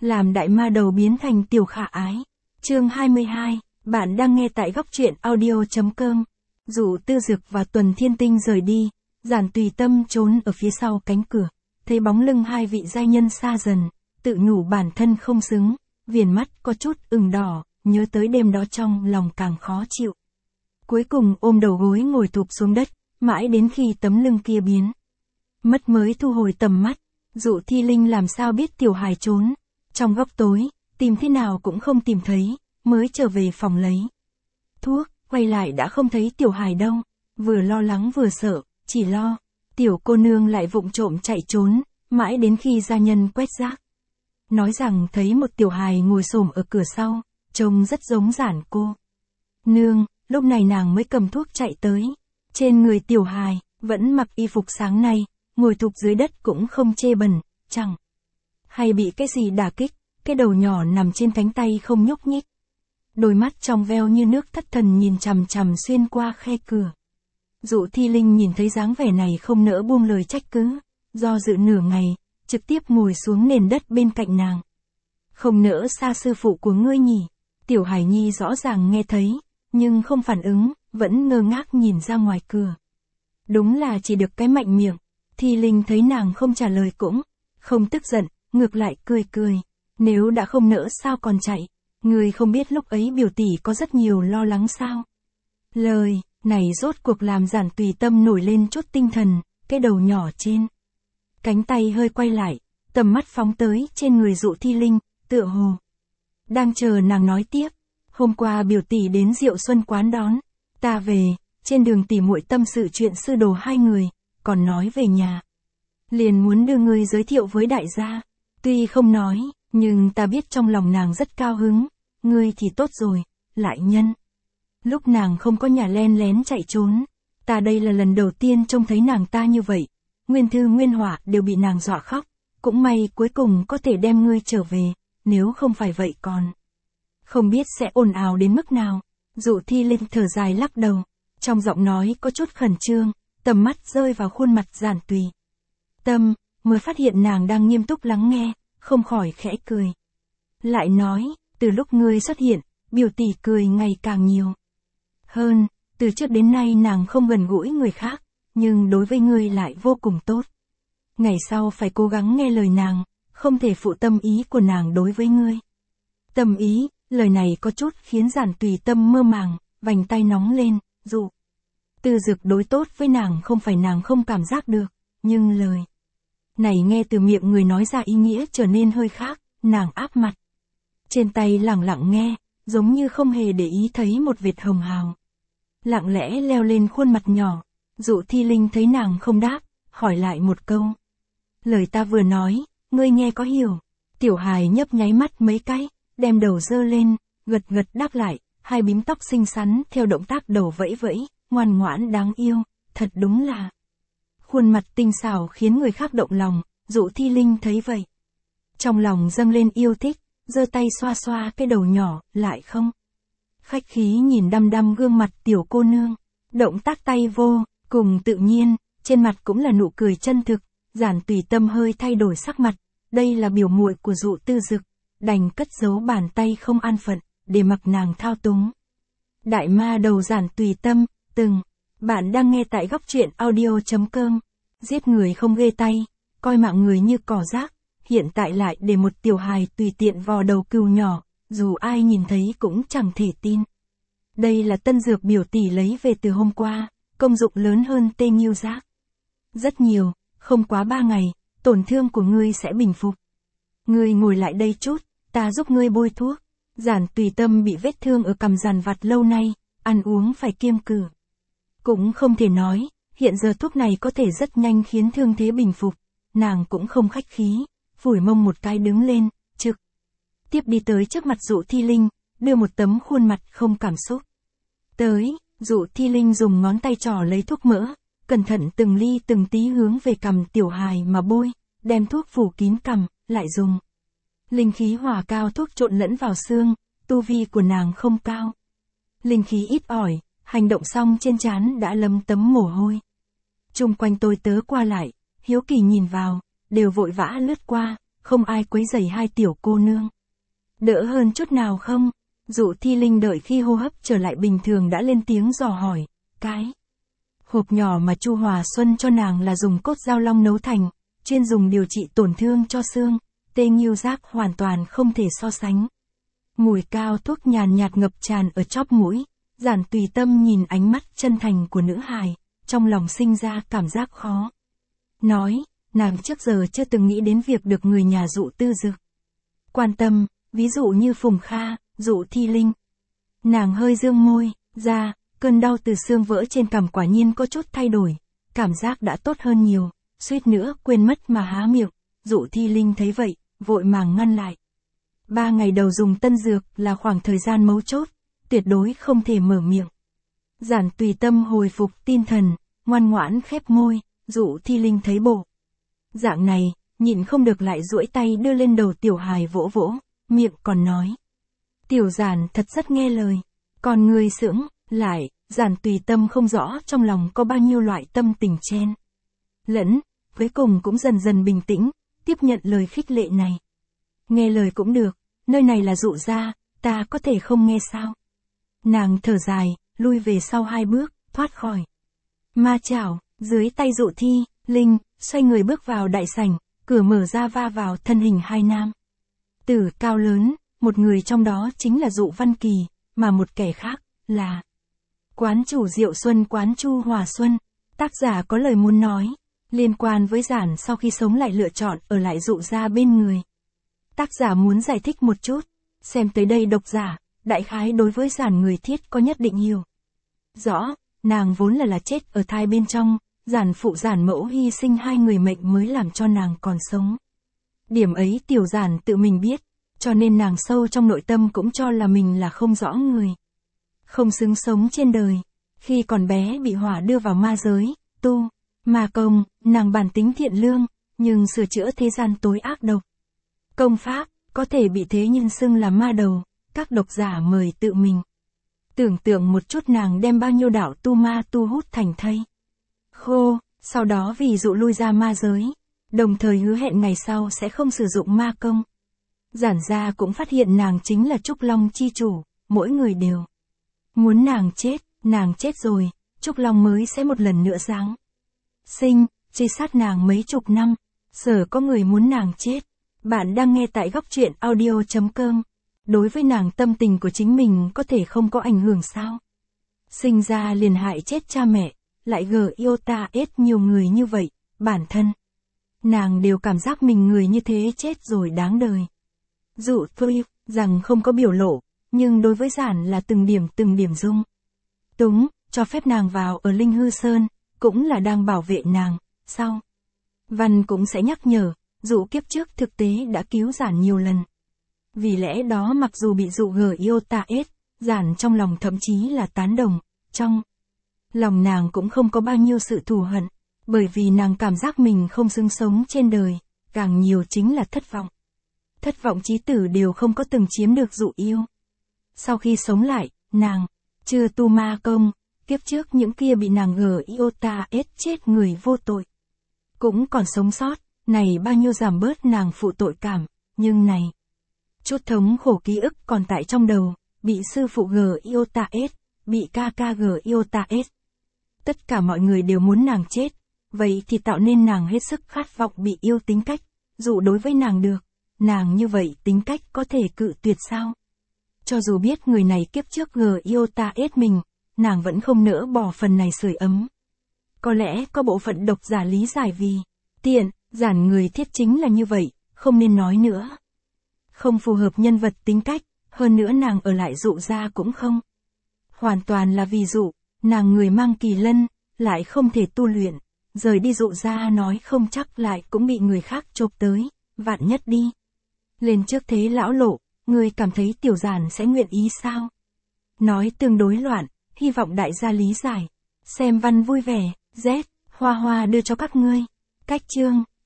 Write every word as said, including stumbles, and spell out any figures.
làm đại ma đầu biến thành tiểu khả ái. Chương hai mươi hai, bạn đang nghe tại góc truyện audio.com. Dụ Tư Dực và Tuần Thiên Tinh rời đi, Giản Tùy Tâm trốn ở phía sau cánh cửa, thấy bóng lưng hai vị giai nhân xa dần, tự nhủ bản thân không xứng, viền mắt có chút ửng đỏ, nhớ tới đêm đó trong lòng càng khó chịu. Cuối cùng ôm đầu gối ngồi thụp xuống đất, mãi đến khi tấm lưng kia biến mất mới thu hồi tầm mắt. Dụ Thi Linh làm sao biết tiểu hài trốn trong góc tối, tìm thế nào cũng không tìm thấy, mới trở về phòng lấy thuốc, quay lại đã không thấy tiểu hài đâu, vừa lo lắng vừa sợ, chỉ lo tiểu cô nương lại vụng trộm chạy trốn, mãi đến khi gia nhân quét rác nói rằng thấy một tiểu hài ngồi xổm ở cửa sau, trông rất giống Giản cô nương. Lúc này nàng mới cầm thuốc chạy tới. Trên người tiểu hài vẫn mặc y phục sáng nay, ngồi thụp dưới đất cũng không chê bẩn, chẳng hay bị cái gì đả kích, cái đầu nhỏ nằm trên cánh tay không nhúc nhích. Đôi mắt trong veo như nước thất thần nhìn chằm chằm xuyên qua khe cửa. Dụ Thi Linh nhìn thấy dáng vẻ này không nỡ buông lời trách cứ, do dự nửa ngày, trực tiếp ngồi xuống nền đất bên cạnh nàng. Không nỡ xa sư phụ của ngươi nhỉ? Tiểu Hải Nhi rõ ràng nghe thấy, nhưng không phản ứng, vẫn ngơ ngác nhìn ra ngoài cửa. Đúng là chỉ được cái mạnh miệng. Thi Linh thấy nàng không trả lời cũng không tức giận, ngược lại cười cười. Nếu đã không nỡ sao còn chạy? Ngươi không biết lúc ấy biểu tỷ có rất nhiều lo lắng sao? Lời này rốt cuộc làm Giản Tùy Tâm nổi lên chút tinh thần, cái đầu nhỏ trên cánh tay hơi quay lại, tầm mắt phóng tới trên người Dụ Thi Linh, tựa hồ đang chờ nàng nói tiếp. Hôm qua biểu tỷ đến Diệu Xuân quán đón ta về, trên đường tỉ muội tâm sự chuyện sư đồ hai người, còn nói về nhà liền muốn đưa ngươi giới thiệu với đại gia. Tuy không nói, nhưng ta biết trong lòng nàng rất cao hứng. Ngươi thì tốt rồi, lại nhân lúc nàng không có nhà len lén chạy trốn, ta đây là lần đầu tiên trông thấy nàng ta như vậy. Nguyên Thư Nguyên Hỏa đều bị nàng dọa khóc, cũng may cuối cùng có thể đem ngươi trở về, nếu không phải vậy còn không biết sẽ ồn ào đến mức nào. Dụ Thi Linh thở dài lắc đầu, trong giọng nói có chút khẩn trương, tầm mắt rơi vào khuôn mặt Giản Tùy Tâm, mới phát hiện nàng đang nghiêm túc lắng nghe, không khỏi khẽ cười. Lại nói, từ lúc ngươi xuất hiện, biểu tỷ cười ngày càng nhiều hơn, từ trước đến nay nàng không gần gũi người khác, nhưng đối với ngươi lại vô cùng tốt. Ngày sau phải cố gắng nghe lời nàng, không thể phụ tâm ý của nàng đối với ngươi. Tâm ý, lời này có chút khiến Giản Tùy Tâm mơ màng, vành tay nóng lên. Dụ Tư Dực đối tốt với nàng không phải nàng không cảm giác được, nhưng lời này nghe từ miệng người nói ra ý nghĩa trở nên hơi khác. Nàng áp mặt trên tay lẳng lặng nghe, giống như không hề để ý thấy một vệt hồng hào lặng lẽ leo lên khuôn mặt nhỏ. Dụ Thi Linh thấy nàng không đáp, hỏi lại một câu. Lời ta vừa nói, ngươi nghe có hiểu? Tiểu hài nhấp nháy mắt mấy cái, đem đầu dơ lên, gật gật đáp lại, hai bím tóc xinh xắn theo động tác đầu vẫy vẫy, ngoan ngoãn đáng yêu, thật đúng là khuôn mặt tinh xảo khiến người khác động lòng. Dụ Thi Linh thấy vậy, trong lòng dâng lên yêu thích, giơ tay xoa xoa cái đầu nhỏ, lại không khách khí nhìn đăm đăm gương mặt tiểu cô nương. Động tác tay vô cùng tự nhiên, trên mặt cũng là nụ cười chân thực. Giản Tùy Tâm hơi thay đổi sắc mặt, đây là biểu muội của Dụ Tư Dực, đành cất giấu bàn tay không an phận, để mặc nàng thao túng. Đại ma đầu Giản Tùy Tâm, từng, bạn đang nghe tại góc truyện audio.com. Giết người không ghê tay, coi mạng người như cỏ rác, hiện tại lại để một tiểu hài tùy tiện vò đầu cừu nhỏ, dù ai nhìn thấy cũng chẳng thể tin. Đây là tân dược biểu tỷ lấy về từ hôm qua, công dụng lớn hơn tê nghiêu giác rất nhiều, không quá ba ngày, tổn thương của ngươi sẽ bình phục. Ngươi ngồi lại đây chút, ta giúp ngươi bôi thuốc. Giản Tùy Tâm bị vết thương ở cằm dằn vặt lâu nay, ăn uống phải kiêng cử. Cũng không thể nói, hiện giờ thuốc này có thể rất nhanh khiến thương thế bình phục. Nàng cũng không khách khí, phủi mông một cái đứng lên, trực tiếp đi tới trước mặt Dụ Thi Linh, đưa một tấm khuôn mặt không cảm xúc tới. Dụ Thi Linh dùng ngón tay trỏ lấy thuốc mỡ, cẩn thận từng ly từng tí hướng về cằm tiểu hài mà bôi, đem thuốc phủ kín cằm, lại dùng linh khí hỏa cao thuốc trộn lẫn vào xương. Tu vi của nàng không cao, linh khí ít ỏi, hành động xong trên trán đã lấm tấm mồ hôi. Chung quanh tôi tớ qua lại, hiếu kỳ nhìn vào, đều vội vã lướt qua, không ai quấy rầy hai tiểu cô nương. Đỡ hơn chút nào không? Dụ Thi Linh đợi khi hô hấp trở lại bình thường đã lên tiếng dò hỏi, cái hộp nhỏ mà Chu Hòa Xuân cho nàng là dùng cốt dao long nấu thành, chuyên dùng điều trị tổn thương cho xương, tê nghiêu giác hoàn toàn không thể so sánh. Mùi cao thuốc nhàn nhạt ngập tràn ở chóp mũi, Giản Tùy Tâm nhìn ánh mắt chân thành của nữ hài, trong lòng sinh ra cảm giác khó nói, nàng trước giờ chưa từng nghĩ đến việc được người nhà Dụ Tư Dực quan tâm, ví dụ như Phùng Kha, Dụ Thi Linh. Nàng hơi dương môi ra, cơn đau từ xương vỡ trên cằm quả nhiên có chút thay đổi, cảm giác đã tốt hơn nhiều, suýt nữa quên mất mà há miệng. Dụ Thi Linh thấy vậy, vội màng ngăn lại. Ba ngày đầu dùng tân dược là khoảng thời gian mấu chốt, tuyệt đối không thể mở miệng. Giản Tùy Tâm hồi phục tinh thần, ngoan ngoãn khép môi. Dụ Thi Linh thấy bộ dạng này, nhịn không được lại duỗi tay đưa lên đầu tiểu hài vỗ vỗ, miệng còn nói. Tiểu Giản thật rất nghe lời, còn người sững lại. Giản Tùy Tâm không rõ trong lòng có bao nhiêu loại tâm tình chen lẫn, cuối cùng cũng dần dần bình tĩnh, tiếp nhận lời khích lệ này. Nghe lời cũng được, nơi này là Dụ gia, ta có thể không nghe sao? Nàng thở dài, lui về sau hai bước, thoát khỏi ma chảo, dưới tay Dụ Thi Linh, xoay người bước vào đại sảnh, cửa mở ra va vào thân hình hai nam tử cao lớn, một người trong đó chính là Dụ Văn Kỳ, mà một kẻ khác là quán chủ Diệu Xuân quán Chu Hòa Xuân. Tác giả có lời muốn nói liên quan với Giản sau khi sống lại lựa chọn ở lại Dụ gia bên người. Tác giả muốn giải thích một chút, xem tới đây độc giả, đại khái đối với Giản người thiết có nhất định hiểu rõ, nàng vốn là là chết ở thai bên trong, Giản phụ Giản mẫu hy sinh hai người mệnh mới làm cho nàng còn sống. Điểm ấy tiểu Giản tự mình biết, cho nên nàng sâu trong nội tâm cũng cho là mình là không rõ người, không xứng sống trên đời. Khi còn bé bị hỏa đưa vào ma giới, tu ma công, nàng bản tính thiện lương, nhưng sửa chữa thế gian tối ác độc công pháp, có thể bị thế nhân xưng là ma đầu. Các độc giả mời tự mình tưởng tượng một chút nàng đem bao nhiêu đạo tu ma tu hút thành thây khô, sau đó vì Dụ lui ra ma giới, đồng thời hứa hẹn ngày sau sẽ không sử dụng ma công. Giản gia cũng phát hiện nàng chính là Trúc Long chi chủ, mỗi người đều muốn nàng chết, nàng chết rồi, Trúc Long mới sẽ một lần nữa giáng sinh, truy sát nàng mấy chục năm, giờ có người muốn nàng chết. Bạn đang nghe tại góc truyện audio chấm com. Đối với nàng tâm tình của chính mình có thể không có ảnh hưởng sao? Sinh ra liền hại chết cha mẹ, lại gờ yêu ta ết nhiều người như vậy, bản thân nàng đều cảm giác mình người như thế chết rồi đáng đời. Dụ Thuy rằng không có biểu lộ, nhưng đối với Giản là từng điểm từng điểm dung túng, cho phép nàng vào ở Linh Hư Sơn, cũng là đang bảo vệ nàng. Sau Văn cũng sẽ nhắc nhở, Dụ kiếp trước thực tế đã cứu Giản nhiều lần. Vì lẽ đó mặc dù bị Dụ gờ yêu ta ết, Giản trong lòng thậm chí là tán đồng, trong lòng nàng cũng không có bao nhiêu sự thù hận, bởi vì nàng cảm giác mình không xứng sống trên đời, càng nhiều chính là thất vọng. Thất vọng chí tử đều không có từng chiếm được Dụ yêu. Sau khi sống lại, nàng chưa tu ma công, kiếp trước những kia bị nàng gờ yêu ta ết chết người vô tội cũng còn sống sót, này bao nhiêu giảm bớt nàng phụ tội cảm, nhưng này chút thống khổ ký ức còn tại trong đầu, bị sư phụ gờ yêu ta ết, bị ca ca gờ yêu ta ết. Tất cả mọi người đều muốn nàng chết, vậy thì tạo nên nàng hết sức khát vọng bị yêu tính cách. Dụ đối với nàng được, nàng như vậy tính cách có thể cự tuyệt sao? Cho dù biết người này kiếp trước gờ yêu ta ết mình, nàng vẫn không nỡ bỏ phần này sưởi ấm. Có lẽ có bộ phận độc giả lý giải vì tiện, Giản người thiết chính là như vậy, không nên nói nữa. Không phù hợp nhân vật tính cách, hơn nữa nàng ở lại Dụ gia cũng không hoàn toàn là vì Dụ, nàng người mang kỳ lân, lại không thể tu luyện, rời đi Dụ gia nói không chắc lại cũng bị người khác chộp tới, vạn nhất đi lên trước thế lão lộ, người cảm thấy tiểu Giản sẽ nguyện ý sao? Nói tương đối loạn, hy vọng đại gia lý giải. Xem văn vui vẻ, Z, Hoa Hoa đưa cho các ngươi. Cách chương